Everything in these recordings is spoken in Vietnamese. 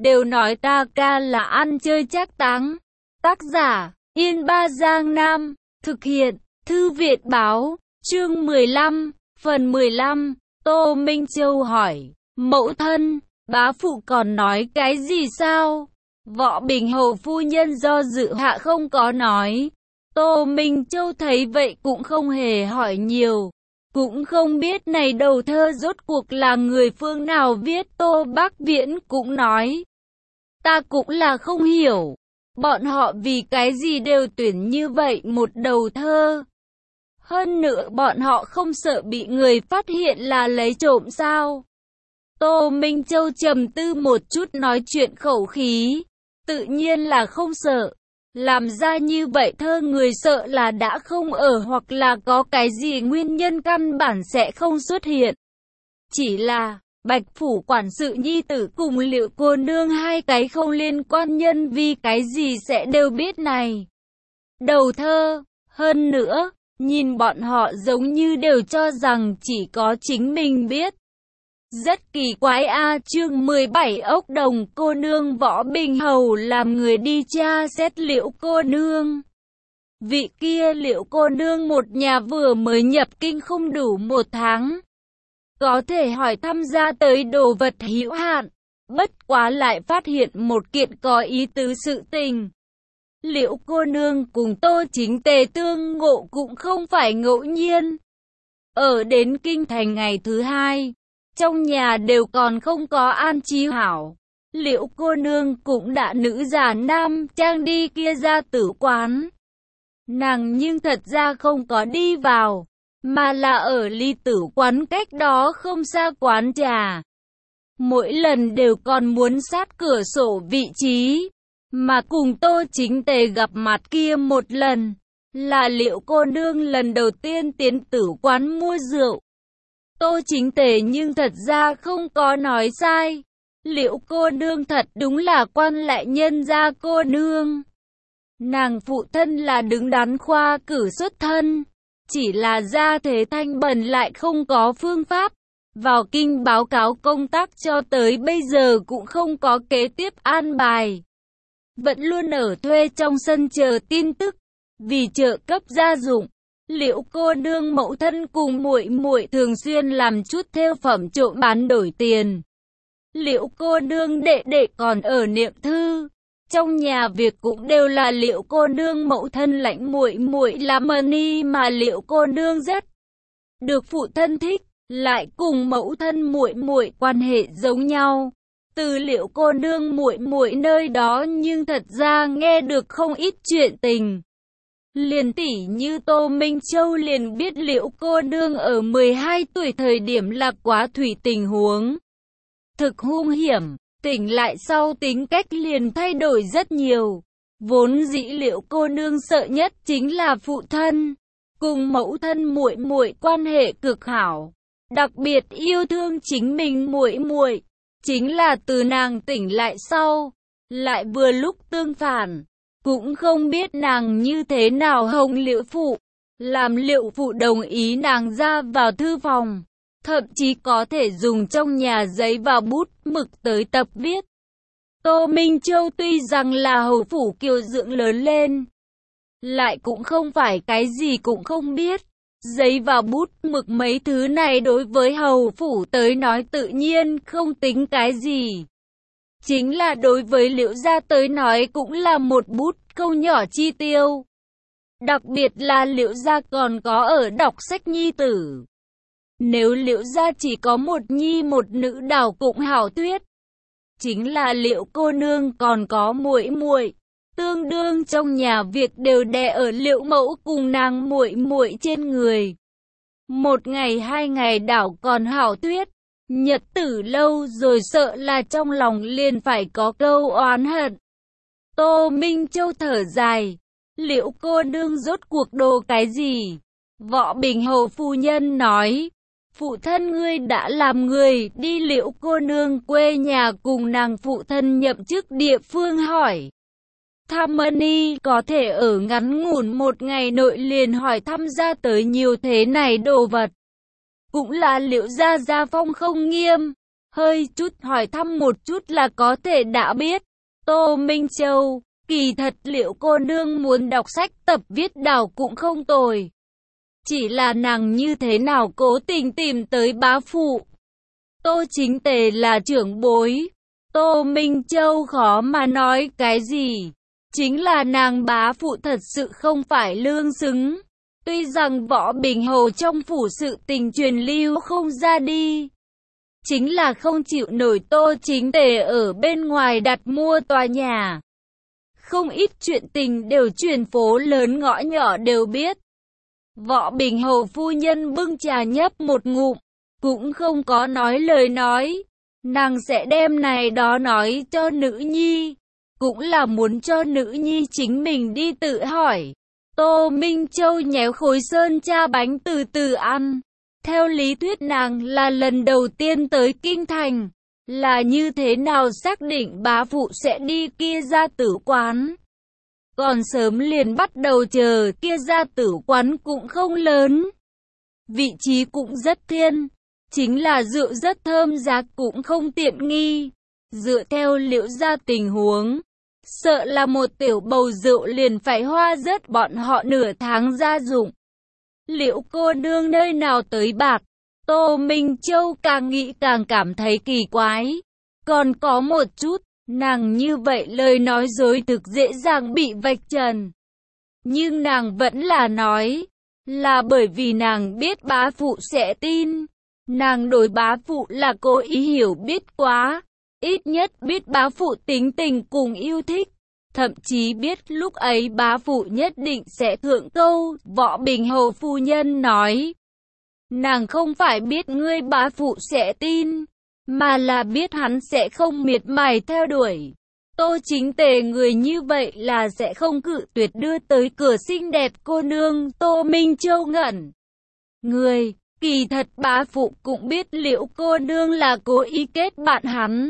đều nói ta ca là ăn chơi trác táng. Tác giả, Yên Ba Giang Nam, thực hiện, Thư viện báo, chương 15, phần 15, Tô Minh Châu hỏi, mẫu thân, bá phụ còn nói cái gì sao? Võ Bình Hầu phu nhân do dự hạ không có nói. Tô Minh Châu thấy vậy cũng không hề hỏi nhiều. Cũng không biết này đầu thơ rốt cuộc là người phương nào viết. Tô Bác Viễn cũng nói, ta cũng là không hiểu, bọn họ vì cái gì đều tuyển như vậy một đầu thơ. Hơn nữa bọn họ không sợ bị người phát hiện là lấy trộm sao? Tô Minh Châu trầm tư một chút nói chuyện khẩu khí, tự nhiên là không sợ. Làm ra như vậy thơ người sợ là đã không ở hoặc là có cái gì nguyên nhân căn bản sẽ không xuất hiện. Chỉ là, Bạch Phủ quản sự nhi tử cùng Liệu cô nương hai cái không liên quan nhân vì cái gì sẽ đều biết này. Đầu thơ, hơn nữa, nhìn bọn họ giống như đều cho rằng chỉ có chính mình biết. Rất kỳ quái a. Chương 17 ốc đồng cô nương. Võ Bình Hầu làm người đi tra xét Liệu cô nương. Vị kia Liệu cô nương một nhà vừa mới nhập kinh không đủ 1 tháng. Có thể hỏi thăm ra tới đồ vật hữu hạn, bất quá lại phát hiện một kiện có ý tứ sự tình. Liệu cô nương cùng Tô Chính Tề tương ngộ cũng không phải ngẫu nhiên. Ở đến kinh thành ngày thứ 2, trong nhà đều còn không có an trí hảo. Liệu cô nương cũng đã nữ già nam trang đi kia ra tử quán. Nàng nhưng thật ra không có đi vào, mà là ở ly tử quán cách đó không xa quán trà. Mỗi lần đều còn muốn sát cửa sổ vị trí, mà cùng Tô Chính Tề gặp mặt kia một lần, là Liệu cô nương lần đầu tiên tiến tử quán mua rượu. Tô Chính Tề nhưng thật ra không có nói sai. Liệu cô nương thật đúng là quan lại nhân gia cô nương. Nàng phụ thân là đứng đắn khoa cử xuất thân, chỉ là gia thế thanh bần lại không có phương pháp. Vào kinh báo cáo công tác cho tới bây giờ cũng không có kế tiếp an bài. Vẫn luôn ở thuê trong sân chờ tin tức, vì trợ cấp gia dụng. Liệu cô nương mẫu thân cùng muội muội thường xuyên làm chút thêu phẩm trộm bán đổi tiền. Liệu cô nương đệ đệ còn ở niệm thư. Trong nhà việc cũng đều là Liệu cô nương mẫu thân lãnh muội muội làm ni mà Liệu cô nương rất được phụ thân thích, lại cùng mẫu thân muội muội quan hệ giống nhau. Từ Liệu cô nương muội muội nơi đó nhưng thật ra nghe được không ít chuyện tình. Liền tỷ như Tô Minh Châu liền biết Liệu cô nương ở 12 tuổi thời điểm là quá thủy tình huống thực hung hiểm, tỉnh lại sau tính cách liền thay đổi rất nhiều. Vốn dĩ Liệu cô nương sợ nhất chính là phụ thân, cùng mẫu thân muội muội quan hệ cực hảo, đặc biệt yêu thương chính mình muội muội. Chính là từ nàng tỉnh lại sau, lại vừa lúc tương phản. Cũng không biết nàng như thế nào hồng Liệu phụ, làm Liệu phụ đồng ý nàng ra vào thư phòng, thậm chí có thể dùng trong nhà giấy và bút mực tới tập viết. Tô Minh Châu tuy rằng là hầu phủ kiều dưỡng lớn lên, lại cũng không phải cái gì cũng không biết. Giấy và bút mực mấy thứ này đối với hầu phủ tới nói tự nhiên không tính cái gì. Chính là đối với Liệu gia tới nói cũng là một bút câu nhỏ chi tiêu. Đặc biệt là Liệu gia còn có ở đọc sách nhi tử. Nếu Liệu gia chỉ có một nhi một nữ đảo cũng hảo thuyết. Chính là Liệu cô nương còn có muội muội, tương đương trong nhà việc đều đè ở Liệu mẫu cùng nàng muội muội trên người. Một ngày 2 ngày đảo còn hảo thuyết. Nhật tử lâu rồi sợ là trong lòng liền phải có câu oán hận. Tô Minh Châu thở dài. Liệu cô nương rốt cuộc đồ cái gì? Võ Bình Hầu phu nhân nói. Phụ thân ngươi đã làm người đi Liệu cô nương quê nhà cùng nàng phụ thân nhậm chức địa phương hỏi. Tham ni có thể ở ngắn ngủn 1 ngày nội liền hỏi thăm ra tới nhiều thế này đồ vật. Cũng là Liệu gia gia phong không nghiêm. hơi chút hỏi thăm một chút là có thể đã biết. Tô Minh Châu, kỳ thật Liệu cô nương muốn đọc sách tập viết đảo cũng không tồi. Chỉ là nàng như thế nào cố tình tìm tới bá phụ. Tô Chính Tề là trưởng bối. Tô Minh Châu khó mà nói cái gì. Chính là nàng bá phụ thật sự không phải lương xứng. Tuy rằng Võ Bình Hầu trong phủ sự tình truyền lưu không ra đi. Chính là không chịu nổi Tô Chính Tề ở bên ngoài đặt mua tòa nhà. Không ít chuyện tình đều truyền phố lớn ngõ nhỏ đều biết. Võ Bình Hầu phu nhân bưng trà nhấp một ngụm, cũng không có nói lời nói. Nàng sẽ đem này đó nói cho nữ nhi, cũng là muốn cho nữ nhi chính mình đi tự hỏi. Tô Minh Châu nhéo khối sơn cha bánh từ từ ăn. Theo lý thuyết nàng là lần đầu tiên tới Kinh Thành, là như thế nào xác định bá phụ sẽ đi kia gia tử quán. Còn sớm liền bắt đầu chờ, kia gia tử quán cũng không lớn. Vị trí cũng rất thiên, chính là rượu rất thơm, giá cũng không tiện nghi. Dựa theo Liễu gia tình huống, sợ là một tiểu bầu rượu liền phải hoa rớt bọn họ nửa tháng gia dụng. Liễu cô nương nơi nào tới bạc? Tô Minh Châu càng nghĩ càng cảm thấy kỳ quái. Còn có một chút, nàng như vậy lời nói dối thực dễ dàng bị vạch trần. Nhưng nàng vẫn là nói, là bởi vì nàng biết bá phụ sẽ tin. Nàng đối bá phụ là cố ý hiểu biết quá, ít nhất biết bá phụ tính tình cùng yêu thích. Thậm chí biết lúc ấy bá phụ nhất định sẽ thượng câu. Võ Bình Hầu phu nhân nói, nàng không phải biết ngươi bá phụ sẽ tin, mà là biết hắn sẽ không miệt mài theo đuổi. Tô Chính Tề người như vậy là sẽ không cự tuyệt đưa tới cửa xinh đẹp cô nương. Tô Minh Châu ngẩn người, kỳ thật bá phụ cũng biết Liễu cô nương là cố ý kết bạn hắn.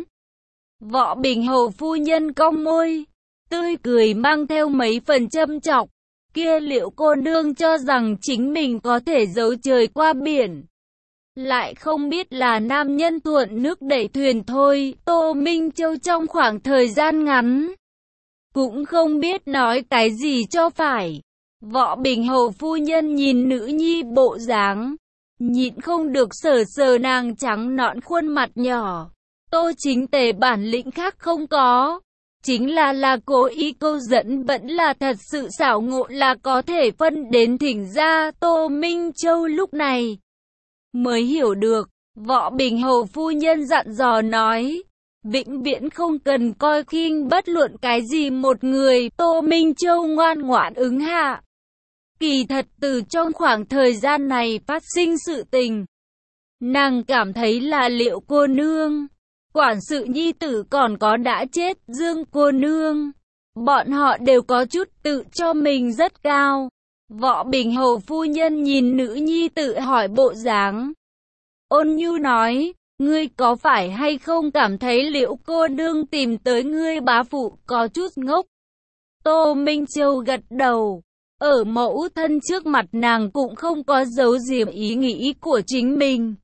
Võ Bình Hầu phu nhân cong môi, tươi cười mang theo mấy phần châm chọc. Kia Liễu cô nương cho rằng chính mình có thể giấu trời qua biển, lại không biết là nam nhân thuận nước đẩy thuyền thôi. Tô Minh Châu trong khoảng thời gian ngắn cũng không biết nói cái gì cho phải. Võ Bình Hầu phu nhân nhìn nữ nhi bộ dáng, nhịn không được sờ sờ nàng trắng nõn khuôn mặt nhỏ. Tô Chính Tề bản lĩnh khác không có, chính là cố ý câu dẫn, vẫn là thật sự xảo ngộ là có thể phân đến thỉnh ra. Tô Minh Châu lúc này mới hiểu được. Võ Bình Hầu phu nhân dặn dò nói, vĩnh viễn không cần coi khinh bất luận cái gì một người. Tô Minh Châu ngoan ngoãn ứng hạ. Kỳ thật từ trong khoảng thời gian này phát sinh sự tình, nàng cảm thấy là Liễu cô nương, quản sự nhi tử còn có đã chết Dương cô nương, bọn họ đều có chút tự cho mình rất cao. Võ Bình Hầu phu nhân nhìn nữ nhi tự hỏi bộ dáng, ôn nhu nói, ngươi có phải hay không cảm thấy Liễu cô nương tìm tới ngươi bá phụ có chút ngốc? Tô Minh Châu gật đầu. Ở mẫu thân trước mặt nàng cũng không có giấu giếm ý nghĩ của chính mình.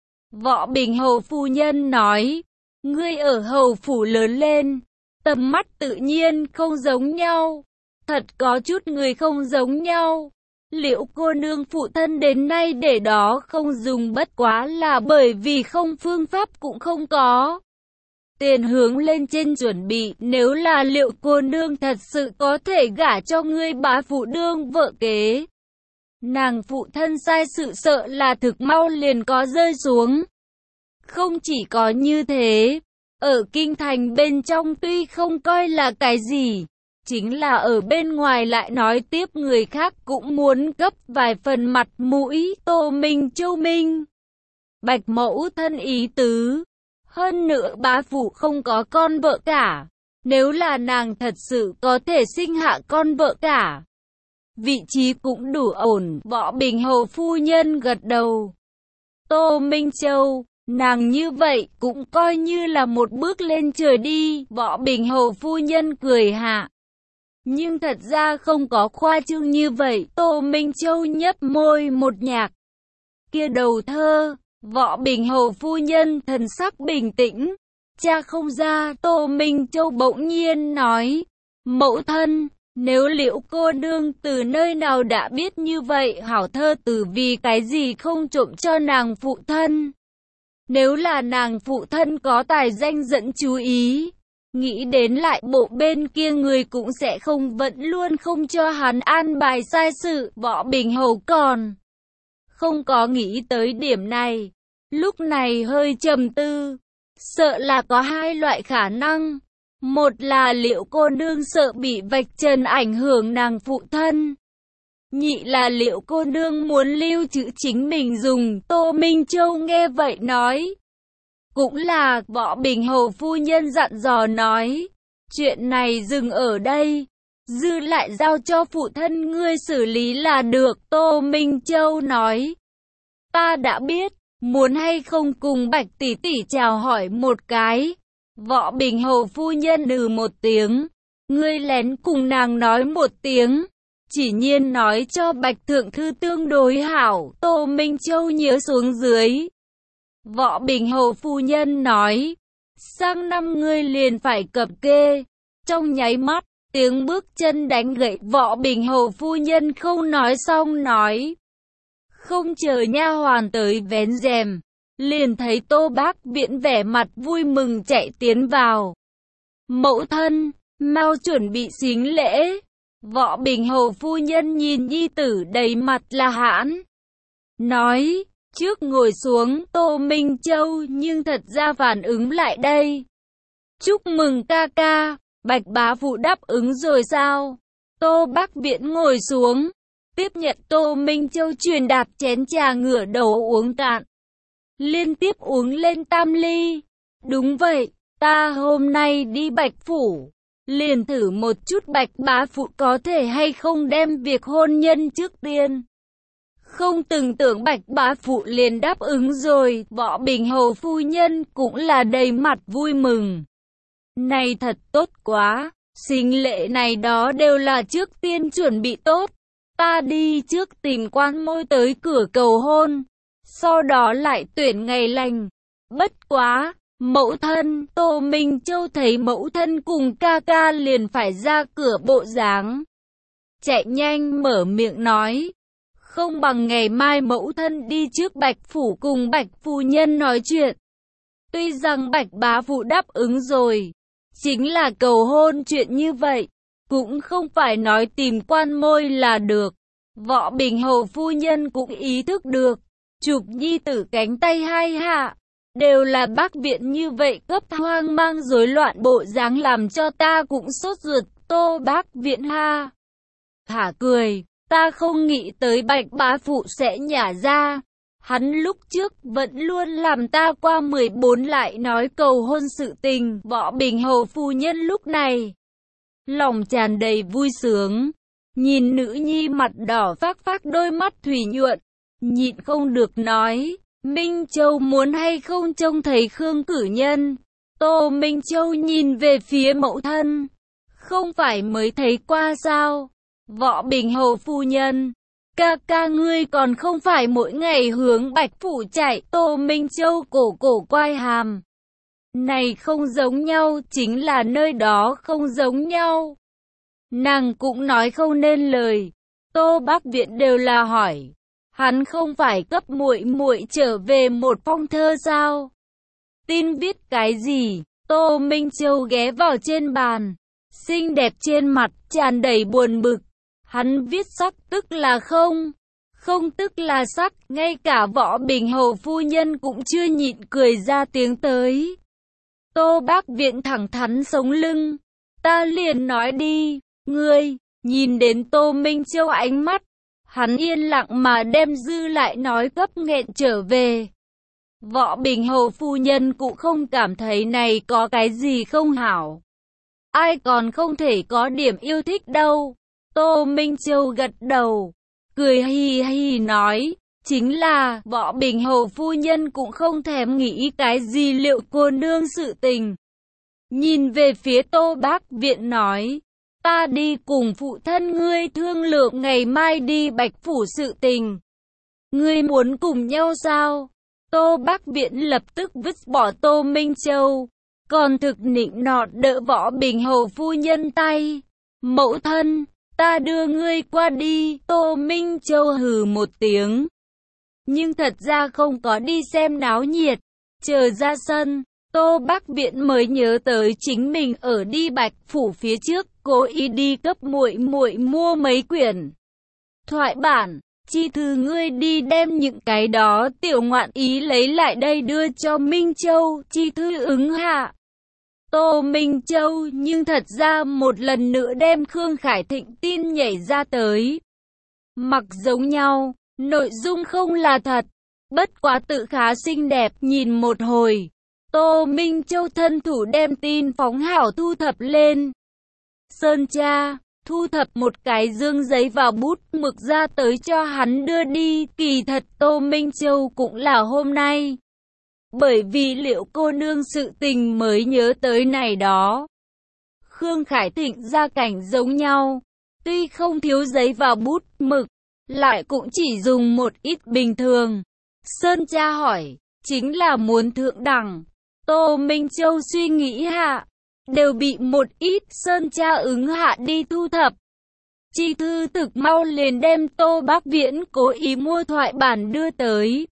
Võ Bình Hầu phu nhân nói, ngươi ở hầu phủ lớn lên, tầm mắt tự nhiên không giống nhau. Thật có chút người không giống nhau. Liễu cô nương phụ thân đến nay để đó không dùng, bất quá là bởi vì không phương pháp cũng không có. Tiền hướng lên trên chuẩn bị, nếu là Liễu cô nương thật sự có thể gả cho ngươi bá phụ đương vợ kế, nàng phụ thân sai sự sợ là thực mau liền có rơi xuống. Không chỉ có như thế, ở kinh thành bên trong tuy không coi là cái gì, chính là ở bên ngoài lại nói tiếp người khác cũng muốn gấp vài phần mặt mũi. Tô Minh Châu minh bạch mẫu thân ý tứ. Hơn nữa bá phụ không có con vợ cả, nếu là nàng thật sự có thể sinh hạ con vợ cả, vị trí cũng đủ ổn. Võ Bình Hầu phu nhân gật đầu. Tô Minh Châu, nàng như vậy cũng coi như là một bước lên trời đi. Võ Bình Hầu phu nhân cười hạ. Nhưng thật ra không có khoa trương như vậy. Tô Minh Châu nhấp môi một nhạc. Kia đầu thơ, Võ Bình Hầu phu nhân thần sắc bình tĩnh. Cha không ra, Tô Minh Châu bỗng nhiên nói. Mẫu thân, nếu Liễu cô nương từ nơi nào đã biết như vậy hảo thơ từ vì cái gì không trộm cho nàng phụ thân. Nếu là nàng phụ thân có tài danh dẫn chú ý, nghĩ đến lại bộ bên kia người cũng sẽ không vẫn luôn không cho hắn an bài sai sự. Võ Bình Hầu còn không có nghĩ tới điểm này, lúc này hơi trầm tư, sợ là có hai loại khả năng. Một là Liễu cô nương sợ bị vạch trần ảnh hưởng nàng phụ thân. Nhị là Liễu cô nương muốn lưu trữ chính mình dùng. Tô Minh Châu nghe vậy nói. Cũng là, Võ Bình Hầu phu nhân dặn dò nói. Chuyện này dừng ở đây, dư lại giao cho phụ thân ngươi xử lý là được. Tô Minh Châu nói. Ta đã biết, muốn hay không cùng Bạch tỷ tỷ chào hỏi một cái. Võ Bình Hầu phu nhân một tiếng. Ngươi lén cùng nàng nói một tiếng. Chỉ nhiên nói cho Bạch thượng thư tương đối hảo. Tô Minh Châu nhớ xuống dưới. Võ Bình Hầu phu nhân nói. Sang năm ngươi liền phải cập kê. Trong nháy mắt, tiếng bước chân đánh gậy. Võ Bình Hầu phu nhân không nói xong nói. Không chờ nha hoàn tới vén rèm, liền thấy Tô Bác Viễn vẻ mặt vui mừng chạy tiến vào. Mẫu thân, mau chuẩn bị sính lễ. Võ Bình Hầu phu nhân nhìn nhi tử đầy mặt là hãn. Nói, trước ngồi xuống. Tô Minh Châu nhưng thật ra phản ứng lại đây. Chúc mừng ca ca, Bạch bá phụ đáp ứng rồi sao? Tô Bác Viễn ngồi xuống, tiếp nhận Tô Minh Châu truyền đạt chén trà ngửa đầu uống cạn. Liên tiếp uống lên tam ly. Đúng vậy, ta hôm nay đi Bạch phủ, liền thử một chút Bạch bá phụ có thể hay không đem việc hôn nhân trước tiên. Không từng tưởng Bạch bá phụ liền đáp ứng rồi. Võ Bình Hầu phu nhân cũng là đầy mặt vui mừng. Này thật tốt quá, sính lễ này đó đều là trước tiên chuẩn bị tốt. Ta đi trước tìm quan môi tới cửa cầu hôn, sau đó lại tuyển ngày lành. Bất quá, mẫu thân. Tô Minh Châu thấy mẫu thân cùng ca ca liền phải ra cửa bộ dáng, chạy nhanh mở miệng nói. Không bằng ngày mai mẫu thân đi trước Bạch phủ cùng Bạch phu nhân nói chuyện. Tuy rằng Bạch bá phụ đáp ứng rồi, chính là cầu hôn chuyện như vậy, cũng không phải nói tìm quan môi là được. Võ Bình Hầu phu nhân cũng ý thức được, chụp nhi tử cánh tay hai hạ, đều là bác viện như vậy cấp hoang mang rối loạn bộ dáng làm cho ta cũng sốt ruột. Tô Bác Viện ha hả cười, ta không nghĩ tới Bạch bá phụ sẽ nhả ra. Hắn lúc trước vẫn luôn làm ta qua 14 lại nói cầu hôn sự tình. Võ Bình Hầu phu nhân lúc này lòng tràn đầy vui sướng, nhìn nữ nhi mặt đỏ phác phác đôi mắt thủy nhuận, nhịn không được nói, Minh Châu muốn hay không trông thấy Khương cử nhân. Tô Minh Châu nhìn về phía mẫu thân, không phải mới thấy qua sao? Võ Bình Hầu phu nhân, ca ca ngươi còn không phải mỗi ngày hướng Bạch phủ chạy. Tô Minh Châu cổ quay hàm. Này không giống nhau, chính là nơi đó không giống nhau. Nàng cũng nói không nên lời. Tô Bác Viện đều là hỏi, hắn không phải cấp muội muội trở về một phong thơ sao? Tin viết cái gì? Tô Minh Châu ghé vào trên bàn, xinh đẹp trên mặt tràn đầy buồn bực. Hắn viết sắc tức là không, không tức là sắc. Ngay cả Võ Bình Hầu phu nhân cũng chưa nhịn cười ra tiếng tới. Tô Bác Viện thẳng thắn sống lưng, ta liền nói đi. Ngươi, nhìn đến Tô Minh Châu ánh mắt, hắn yên lặng mà đem dư lại nói cấp nghẹn trở về. Võ Bình Hầu phu nhân cũng không cảm thấy này có cái gì không hảo. Ai còn không thể có điểm yêu thích đâu. Tô Minh Châu gật đầu, cười hì hì nói, chính là Võ Bình Hầu phu nhân cũng không thèm nghĩ cái gì Liệu cô nương sự tình. Nhìn về phía Tô Bác Viện nói, ta đi cùng phụ thân ngươi thương lượng ngày mai đi Bạch phủ sự tình. Ngươi muốn cùng nhau sao? Tô Bắc Viễn lập tức vứt bỏ Tô Minh Châu, còn thực nịnh nọt đỡ Võ Bình hầu phu nhân tay. Mẫu thân, ta đưa ngươi qua đi. Tô Minh Châu hừ một tiếng, nhưng thật ra không có đi xem náo nhiệt. Chờ ra sân, Tô Bắc Viễn mới nhớ tới chính mình ở đi Bạch phủ phía trước, cố ý đi cấp muội muội mua mấy quyển thoại bản. Chi thư ngươi đi đem những cái đó tiểu ngoạn ý lấy lại đây đưa cho Minh Châu. Chi thư ứng hạ. Tô Minh Châu nhưng thật ra một lần nữa đem Khương Khải Thịnh tin nhảy ra tới. Mặc giống nhau, nội dung không là thật, bất quá tự khá xinh đẹp. Nhìn một hồi, Tô Minh Châu thân thủ đem tin phóng hảo thu thập lên. Sơn cha, thu thập một cái dương giấy và bút mực ra tới cho hắn đưa đi. Kỳ thật Tô Minh Châu cũng là hôm nay, bởi vì Liệu cô nương sự tình mới nhớ tới này đó. Khương Khải Thịnh gia cảnh giống nhau, tuy không thiếu giấy và bút mực, lại cũng chỉ dùng một ít bình thường. Sơn cha hỏi, chính là muốn thượng đẳng. Tô Minh Châu suy nghĩ hạ, đều bị một ít. Sơn cha ứng hạ đi thu thập. Chi thư thực mau liền đem Tô Bắc Viễn cố ý mua thoại bản đưa tới.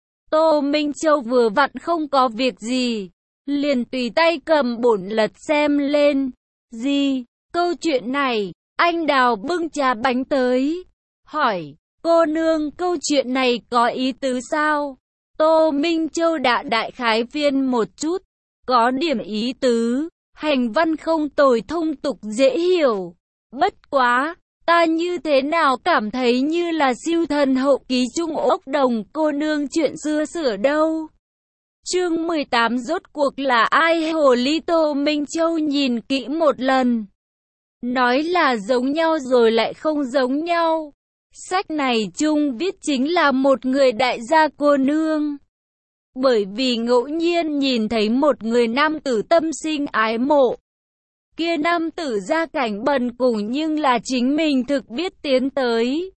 Tô Minh Châu vừa vặn không có việc gì, liền tùy tay cầm bổn lật xem lên. Gì, câu chuyện này, anh Đào bưng trà bánh tới, hỏi, cô nương câu chuyện này có ý tứ sao? Tô Minh Châu đã đại khái phiên một chút, có điểm ý tứ, hành văn không tồi, thông tục dễ hiểu. Bất quá, ta như thế nào cảm thấy như là siêu thần hậu ký Trung Ốc Đồng cô nương chuyện xưa sửa đâu. Chương 18 rốt cuộc là ai? Hồ ly Tô Minh Châu nhìn kỹ một lần, nói là giống nhau rồi lại không giống nhau. Sách này chung viết chính là một người đại gia cô nương, bởi vì ngẫu nhiên nhìn thấy một người nam tử tâm sinh ái mộ. Kia nam tử gia cảnh bần cùng nhưng là chính mình thực biết tiến tới.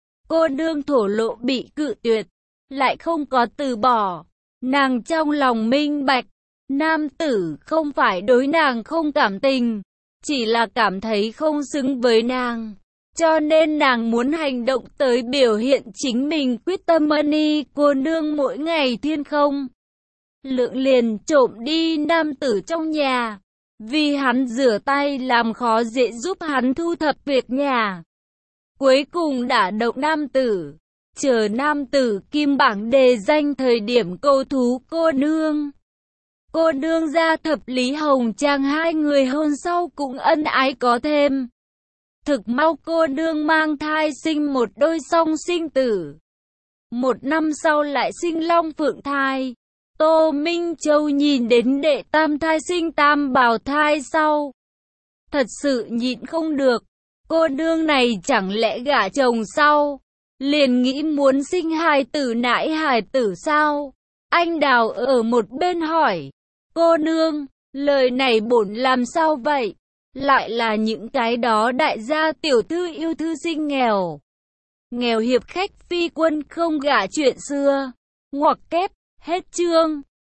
Cô nương thổ lộ bị cự tuyệt, lại không có từ bỏ. Nàng trong lòng minh bạch, nam tử không phải đối nàng không cảm tình, chỉ là cảm thấy không xứng với nàng. Cho nên nàng muốn hành động tới biểu hiện chính mình quyết tâm. Money cô nương mỗi ngày thiên không lượng liền trộm đi nam tử trong nhà, vì hắn rửa tay làm khó dễ giúp hắn thu thập việc nhà. Cuối cùng đả động nam tử, chờ nam tử kim bảng đề danh thời điểm cầu thú cô nương. Cô nương ra thập lý hồng trang, hai người hôn sau cũng ân ái có thêm. Thực mau cô nương mang thai sinh một đôi song sinh tử. Một năm sau lại sinh long phượng thai. Tô Minh Châu nhìn đến đệ tam thai sinh tam bào thai sau, thật sự nhịn không được. Cô nương này chẳng lẽ gả chồng sau, liền nghĩ muốn sinh hài tử nãi hài tử sao? Anh Đào ở một bên hỏi, cô nương, lời này bổn làm sao vậy? Lại là những cái đó đại gia tiểu thư yêu thư sinh nghèo. Nghèo hiệp khách phi quân không gả chuyện xưa. Ngoặc kép, hết chương.